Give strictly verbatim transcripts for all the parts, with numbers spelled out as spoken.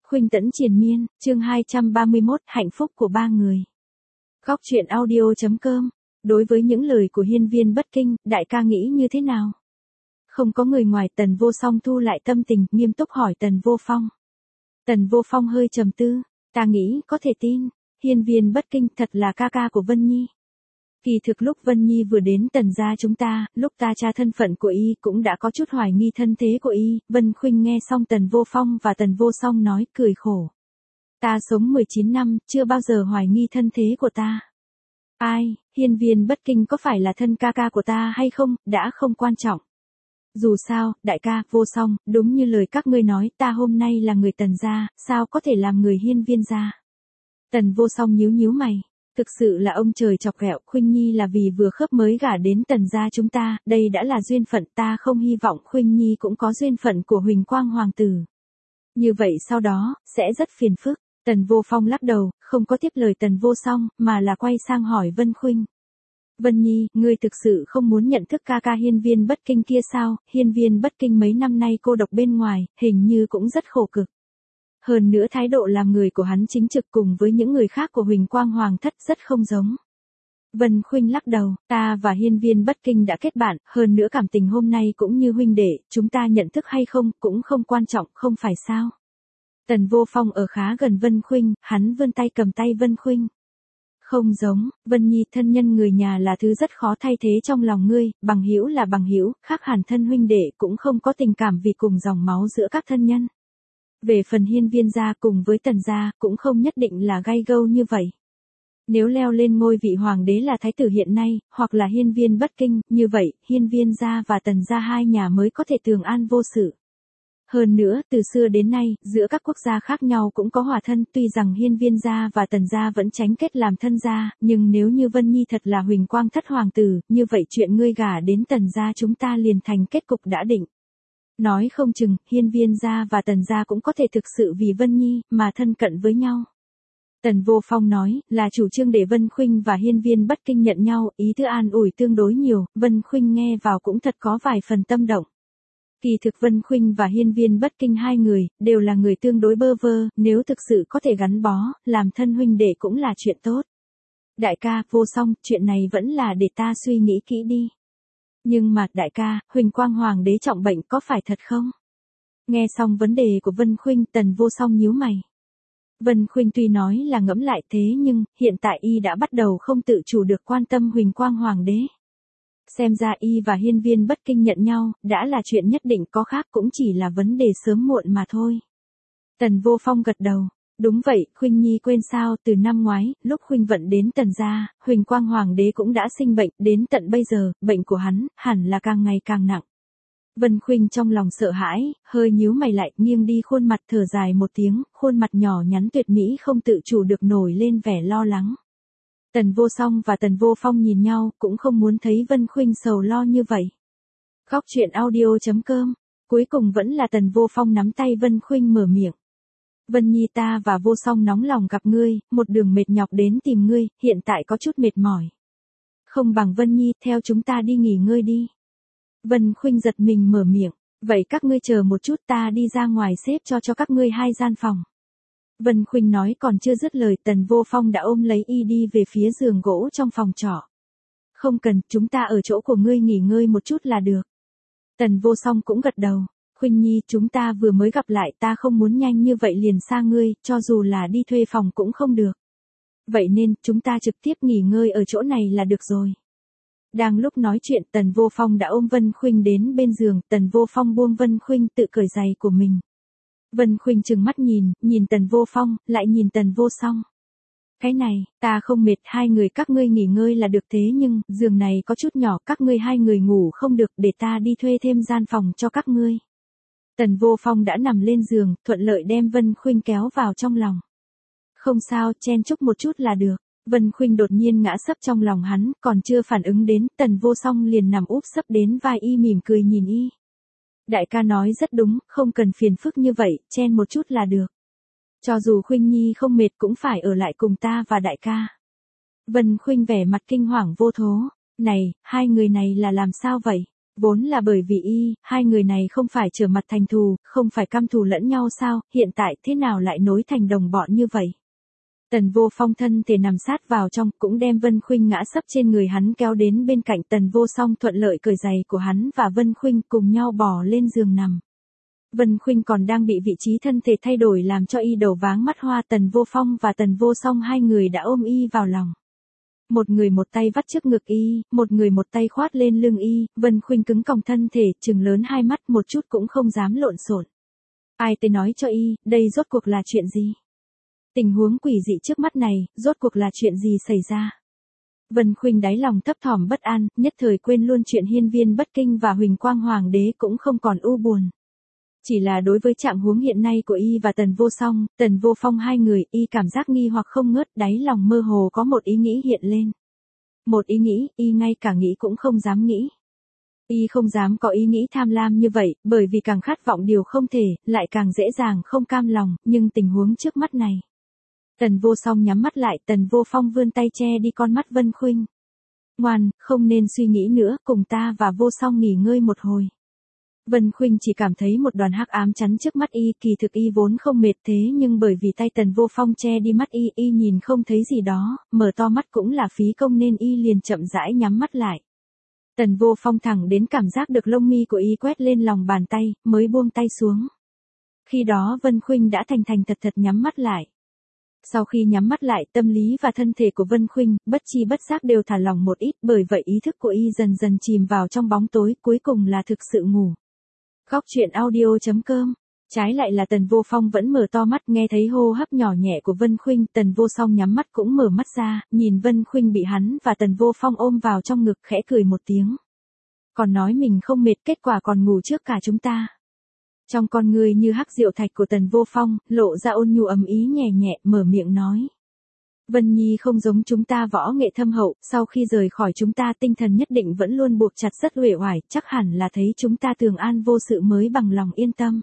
Khuynh Tẫn triền miên, chương hai trăm ba mươi mốt, hạnh phúc của ba người. Góc truyện audio.com. Đối với những lời của hiên viên bất kinh, đại ca nghĩ như thế nào? Không có người ngoài. Tần Vô Song thu lại tâm tình, nghiêm túc hỏi Tần Vô Phong. Tần Vô Phong hơi trầm tư, ta nghĩ có thể tin, hiên viên bất kinh thật là ca ca của Vân Nhi. Kỳ thực lúc Vân Nhi vừa đến Tần gia chúng ta, lúc ta tra thân phận của y cũng đã có chút hoài nghi thân thế của y. Vân Khuynh nghe xong Tần Vô Phong và Tần Vô Song nói, cười khổ. Ta sống mười chín năm, chưa bao giờ hoài nghi thân thế của ta. Ai, hiên viên bất kinh có phải là thân ca ca của ta hay không, đã không quan trọng. Dù sao, đại ca, Vô Song, đúng như lời các ngươi nói, ta hôm nay là người Tần gia, sao có thể làm người hiên viên gia. Tần Vô Song nhíu nhíu mày. Thực sự là ông trời chọc ghẹo, Khuynh Nhi là vì vừa khớp mới gả đến Tần gia chúng ta, đây đã là duyên phận, ta không hy vọng Khuynh Nhi cũng có duyên phận của Huỳnh Quang Hoàng tử. Như vậy sau đó, sẽ rất phiền phức. Tần Vô Phong lắc đầu, không có tiếp lời Tần Vô Song, mà là quay sang hỏi Vân Khuynh. Vân Nhi, ngươi thực sự không muốn nhận thức ca ca hiên viên bất kinh kia sao? Hiên viên bất kinh mấy năm nay cô độc bên ngoài, hình như cũng rất khổ cực. Hơn nữa thái độ làm người của hắn chính trực cùng với những người khác của Huỳnh Quang Hoàng thất rất không giống. Vân Khuynh lắc đầu, ta và hiên viên bất kinh đã kết bạn, hơn nữa cảm tình hôm nay cũng như huynh đệ, chúng ta nhận thức hay không cũng không quan trọng, không phải sao. Tần Vô Phong ở khá gần Vân Khuynh, hắn vươn tay cầm tay Vân Khuynh. Không giống, Vân Nhi, thân nhân người nhà là thứ rất khó thay thế trong lòng ngươi, bằng hữu là bằng hữu, khác hẳn thân huynh đệ cũng không có tình cảm vì cùng dòng máu giữa các thân nhân. Về phần hiên viên gia cùng với Tần gia, cũng không nhất định là gay gâu như vậy. Nếu leo lên ngôi vị hoàng đế là thái tử hiện nay, hoặc là hiên viên bất kinh, như vậy, hiên viên gia và Tần gia hai nhà mới có thể tường an vô sự. Hơn nữa, từ xưa đến nay, giữa các quốc gia khác nhau cũng có hòa thân, tuy rằng hiên viên gia và Tần gia vẫn tránh kết làm thân gia, nhưng nếu như Vân Nhi thật là Huỳnh Quang thất hoàng tử, như vậy chuyện ngươi gả đến Tần gia chúng ta liền thành kết cục đã định. Nói không chừng, hiên viên gia và Tần gia cũng có thể thực sự vì Vân Nhi, mà thân cận với nhau. Tần Vô Phong nói, là chủ trương để Vân Khuynh và hiên viên bất kinh nhận nhau, ý thứ an ủi tương đối nhiều, Vân Khuynh nghe vào cũng thật có vài phần tâm động. Kỳ thực Vân Khuynh và hiên viên bất kinh hai người, đều là người tương đối bơ vơ, nếu thực sự có thể gắn bó, làm thân huynh đệ cũng là chuyện tốt. Đại ca, Vô Song, chuyện này vẫn là để ta suy nghĩ kỹ đi. Nhưng mà, đại ca, Huỳnh Quang Hoàng đế trọng bệnh có phải thật không? Nghe xong vấn đề của Vân Khuynh, Tần Vô Song nhíu mày. Vân Khuynh tuy nói là ngẫm lại thế nhưng, hiện tại y đã bắt đầu không tự chủ được quan tâm Huỳnh Quang Hoàng đế. Xem ra y và hiên viên bất kinh nhận nhau, đã là chuyện nhất định, có khác cũng chỉ là vấn đề sớm muộn mà thôi. Tần Vô Phong gật đầu. Đúng vậy, Khuynh Nhi quên sao, từ năm ngoái, lúc Khuynh Vận đến Tần gia, Huỳnh Quang Hoàng đế cũng đã sinh bệnh, đến tận bây giờ, bệnh của hắn, hẳn là càng ngày càng nặng. Vân Khuynh trong lòng sợ hãi, hơi nhíu mày lại, nghiêng đi khuôn mặt, thở dài một tiếng, khuôn mặt nhỏ nhắn tuyệt mỹ không tự chủ được nổi lên vẻ lo lắng. Tần Vô Song và Tần Vô Phong nhìn nhau, cũng không muốn thấy Vân Khuynh sầu lo như vậy. Góc truyện audio.com. Cuối cùng vẫn là Tần Vô Phong nắm tay Vân Khuynh mở miệng. Vân Nhi, ta và Vô Song nóng lòng gặp ngươi, một đường mệt nhọc đến tìm ngươi, hiện tại có chút mệt mỏi. Không bằng Vân Nhi, theo chúng ta đi nghỉ ngơi đi. Vân Khuynh giật mình mở miệng, vậy các ngươi chờ một chút, ta đi ra ngoài xếp cho cho các ngươi hai gian phòng. Vân Khuynh nói còn chưa dứt lời, Tần Vô Phong đã ôm lấy y đi về phía giường gỗ trong phòng trọ. Không cần, chúng ta ở chỗ của ngươi nghỉ ngơi một chút là được. Tần Vô Song cũng gật đầu. Khuynh Nhi, chúng ta vừa mới gặp lại, ta không muốn nhanh như vậy liền xa ngươi, cho dù là đi thuê phòng cũng không được. Vậy nên, chúng ta trực tiếp nghỉ ngơi ở chỗ này là được rồi. Đang lúc nói chuyện, Tần Vô Phong đã ôm Vân Khuynh đến bên giường, Tần Vô Phong buông Vân Khuynh tự cởi giày của mình. Vân Khuynh trừng mắt nhìn, nhìn Tần Vô Phong, lại nhìn Tần Vô Song. Cái này, ta không mệt, hai người các ngươi nghỉ ngơi là được, thế nhưng, giường này có chút nhỏ, các ngươi hai người ngủ không được, để ta đi thuê thêm gian phòng cho các ngươi. Tần Vô Phong đã nằm lên giường, thuận lợi đem Vân Khuynh kéo vào trong lòng. Không sao, chen chúc một chút là được. Vân Khuynh đột nhiên ngã sấp trong lòng hắn, còn chưa phản ứng đến, Tần Vô Song liền nằm úp sấp đến vai y mỉm cười nhìn y. Đại ca nói rất đúng, không cần phiền phức như vậy, chen một chút là được. Cho dù Khuynh Nhi không mệt cũng phải ở lại cùng ta và đại ca. Vân Khuynh vẻ mặt kinh hoàng vô thố. Này, hai người này là làm sao vậy? Vốn là bởi vì y, hai người này không phải trở mặt thành thù, không phải căm thù lẫn nhau sao, hiện tại thế nào lại nối thành đồng bọn như vậy. Tần Vô Phong thân thể nằm sát vào trong, cũng đem Vân Khuynh ngã sấp trên người hắn kéo đến bên cạnh. Tần Vô Song thuận lợi cởi giày của hắn và Vân Khuynh cùng nhau bò lên giường nằm. Vân Khuynh còn đang bị vị trí thân thể thay đổi làm cho y đầu váng mắt hoa. Tần Vô Phong và Tần Vô Song hai người đã ôm y vào lòng. Một người một tay vắt trước ngực y, một người một tay khoát lên lưng y. Vân Khuynh cứng còng thân thể, trừng lớn hai mắt một chút cũng không dám lộn xộn. Ai tới nói cho y, đây rốt cuộc là chuyện gì? Tình huống quỷ dị trước mắt này, rốt cuộc là chuyện gì xảy ra? Vân Khuynh đáy lòng thấp thỏm bất an, nhất thời quên luôn chuyện hiên viên bất kinh và Huỳnh Quang Hoàng đế cũng không còn u buồn. Chỉ là đối với trạng huống hiện nay của y và Tần Vô Song, Tần Vô Phong hai người, y cảm giác nghi hoặc không ngớt, đáy lòng mơ hồ có một ý nghĩ hiện lên. Một ý nghĩ, y ngay cả nghĩ cũng không dám nghĩ. Y không dám có ý nghĩ tham lam như vậy, bởi vì càng khát vọng điều không thể, lại càng dễ dàng không cam lòng, nhưng tình huống trước mắt này. Tần Vô Song nhắm mắt lại, Tần Vô Phong vươn tay che đi con mắt Vân Khuynh. Ngoan, không nên suy nghĩ nữa, cùng ta và Vô Song nghỉ ngơi một hồi. Vân Khuynh chỉ cảm thấy một đoàn hắc ám chắn trước mắt y, kỳ thực y vốn không mệt thế nhưng bởi vì tay Tần Vô Phong che đi mắt y, y nhìn không thấy gì đó, mở to mắt cũng là phí công nên y liền chậm rãi nhắm mắt lại. Tần Vô Phong thẳng đến cảm giác được lông mi của y quét lên lòng bàn tay, mới buông tay xuống. Khi đó Vân Khuynh đã thành thành thật thật nhắm mắt lại. Sau khi nhắm mắt lại, tâm lý và thân thể của Vân Khuynh, bất chi bất giác đều thả lỏng một ít, bởi vậy ý thức của y dần dần chìm vào trong bóng tối, cuối cùng là thực sự ngủ. Góc truyện audio chấm com. Trái lại là Tần Vô Phong vẫn mở to mắt, nghe thấy hô hấp nhỏ nhẹ của Vân Khuynh, Tần Vô Song nhắm mắt cũng mở mắt ra, nhìn Vân Khuynh bị hắn và Tần Vô Phong ôm vào trong ngực, khẽ cười một tiếng. Còn nói mình không mệt, kết quả còn ngủ trước cả chúng ta. Trong con người như hắc diệu thạch của Tần Vô Phong, lộ ra ôn nhu ấm ý nhẹ nhẹ, mở miệng nói. Vân Nhi không giống chúng ta võ nghệ thâm hậu, sau khi rời khỏi chúng ta tinh thần nhất định vẫn luôn buộc chặt rất uể oải, chắc hẳn là thấy chúng ta tường an vô sự mới bằng lòng yên tâm.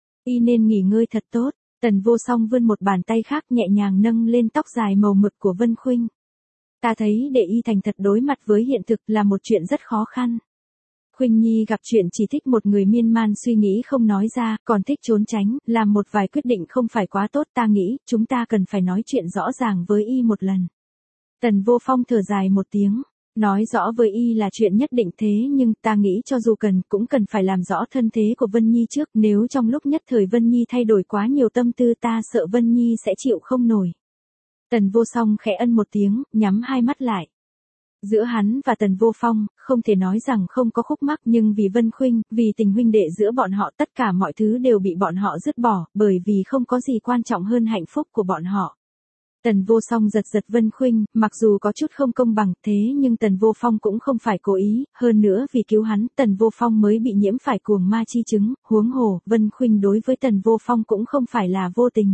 Y nên nghỉ ngơi thật tốt. Tần Vô Song vươn một bàn tay khác nhẹ nhàng nâng lên tóc dài màu mực của Vân Khuynh. Ta thấy để y thành thật đối mặt với hiện thực là một chuyện rất khó khăn. Khuynh Nhi gặp chuyện chỉ thích một người miên man suy nghĩ không nói ra, còn thích trốn tránh, làm một vài quyết định không phải quá tốt, ta nghĩ, chúng ta cần phải nói chuyện rõ ràng với y một lần. Tần Vô Phong thở dài một tiếng, nói rõ với y là chuyện nhất định thế nhưng ta nghĩ cho dù cần, cũng cần phải làm rõ thân thế của Vân Nhi trước, nếu trong lúc nhất thời Vân Nhi thay đổi quá nhiều tâm tư ta sợ Vân Nhi sẽ chịu không nổi. Tần Vô Song khẽ ân một tiếng, nhắm hai mắt lại. Giữa hắn và Tần Vô Phong, không thể nói rằng không có khúc mắc nhưng vì Vân Khuynh, vì tình huynh đệ giữa bọn họ tất cả mọi thứ đều bị bọn họ dứt bỏ, bởi vì không có gì quan trọng hơn hạnh phúc của bọn họ. Tần Vô Song giật giật Vân Khuynh, mặc dù có chút không công bằng thế nhưng Tần Vô Phong cũng không phải cố ý, hơn nữa vì cứu hắn, Tần Vô Phong mới bị nhiễm phải cuồng ma chi chứng, huống hồ, Vân Khuynh đối với Tần Vô Phong cũng không phải là vô tình.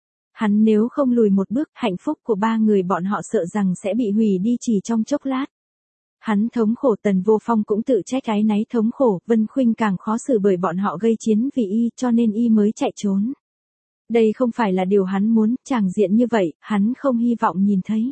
Hắn nếu không lùi một bước, hạnh phúc của ba người bọn họ sợ rằng sẽ bị hủy đi chỉ trong chốc lát. Hắn thống khổ, Tần Vô Phong cũng tự trách áy náy thống khổ, Vân Khuynh càng khó xử bởi bọn họ gây chiến vì y, cho nên y mới chạy trốn. Đây không phải là điều hắn muốn, tràng diện như vậy, hắn không hy vọng nhìn thấy.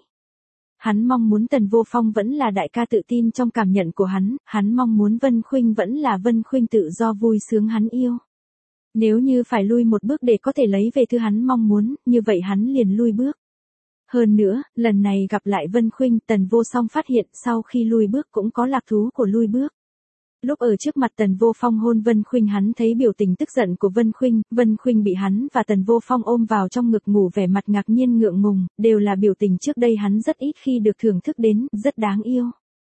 Hắn mong muốn Tần Vô Phong vẫn là đại ca tự tin trong cảm nhận của hắn, hắn mong muốn Vân Khuynh vẫn là Vân Khuynh tự do vui sướng hắn yêu. Nếu như phải lui một bước để có thể lấy về thứ hắn mong muốn, như vậy hắn liền lui bước. Hơn nữa, lần này gặp lại Vân Khuynh, Tần Vô Song phát hiện sau khi lui bước cũng có lạc thú của lui bước. Lúc ở trước mặt Tần Vô Phong hôn Vân Khuynh hắn thấy biểu tình tức giận của Vân Khuynh, Vân Khuynh bị hắn và Tần Vô Phong ôm vào trong ngực ngủ vẻ mặt ngạc nhiên ngượng ngùng, đều là biểu tình trước đây hắn rất ít khi được thưởng thức đến, rất đáng yêu.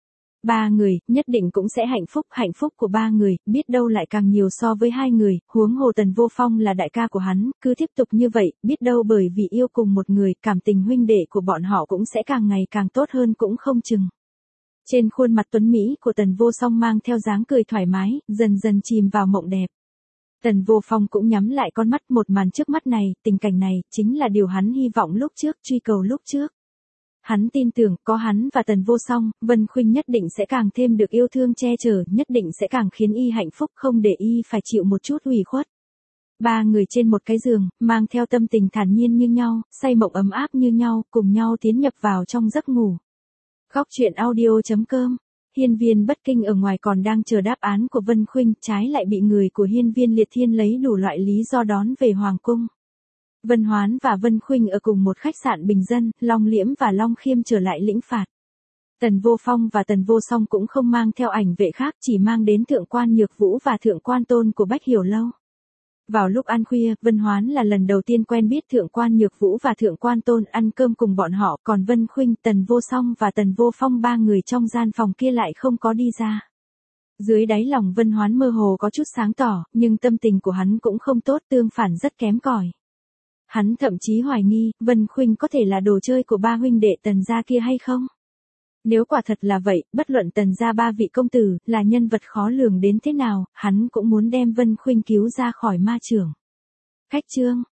Ba người, nhất định cũng sẽ hạnh phúc, hạnh phúc của ba người, biết đâu lại càng nhiều so với hai người, huống hồ Tần Vô Phong là đại ca của hắn, cứ tiếp tục như vậy, biết đâu bởi vì yêu cùng một người, cảm tình huynh đệ của bọn họ cũng sẽ càng ngày càng tốt hơn cũng không chừng. Trên khuôn mặt tuấn Mỹ của Tần Vô Song mang theo dáng cười thoải mái, dần dần chìm vào mộng đẹp. Tần Vô Phong cũng nhắm lại con mắt, một màn trước mắt này, tình cảnh này, chính là điều hắn hy vọng lúc trước, truy cầu lúc trước. Hắn tin tưởng, có hắn và Tần Vô Song, Vân Khuynh nhất định sẽ càng thêm được yêu thương che chở, nhất định sẽ càng khiến y hạnh phúc, không để y phải chịu một chút ủy khuất. Ba người trên một cái giường, mang theo tâm tình thản nhiên như nhau, say mộng ấm áp như nhau, cùng nhau tiến nhập vào trong giấc ngủ. Góc truyện audio chấm com Hiên viên Bất Kinh ở ngoài còn đang chờ đáp án của Vân Khuynh, trái lại bị người của hiên viên Liệt Thiên lấy đủ loại lý do đón về Hoàng cung. Vân Hoán và Vân Khuynh ở cùng một khách sạn bình dân, Long Liễm và Long Khiêm trở lại lĩnh phạt. Tần Vô Phong và Tần Vô Song cũng không mang theo ảnh vệ khác, chỉ mang đến Thượng quan Nhược Vũ và Thượng quan Tôn của Bách Hiểu Lâu. Vào lúc ăn khuya, Vân Hoán là lần đầu tiên quen biết Thượng quan Nhược Vũ và Thượng quan Tôn, ăn cơm cùng bọn họ, còn Vân Khuynh, Tần Vô Song và Tần Vô Phong ba người trong gian phòng kia lại không có đi ra. Dưới đáy lòng Vân Hoán mơ hồ có chút sáng tỏ, nhưng tâm tình của hắn cũng không tốt, tương phản rất kém cỏi. Hắn thậm chí hoài nghi, Vân Khuynh có thể là đồ chơi của ba huynh đệ Tần gia kia hay không? Nếu quả thật là vậy, bất luận Tần gia ba vị công tử, là nhân vật khó lường đến thế nào, hắn cũng muốn đem Vân Khuynh cứu ra khỏi ma chưởng. Khách trương,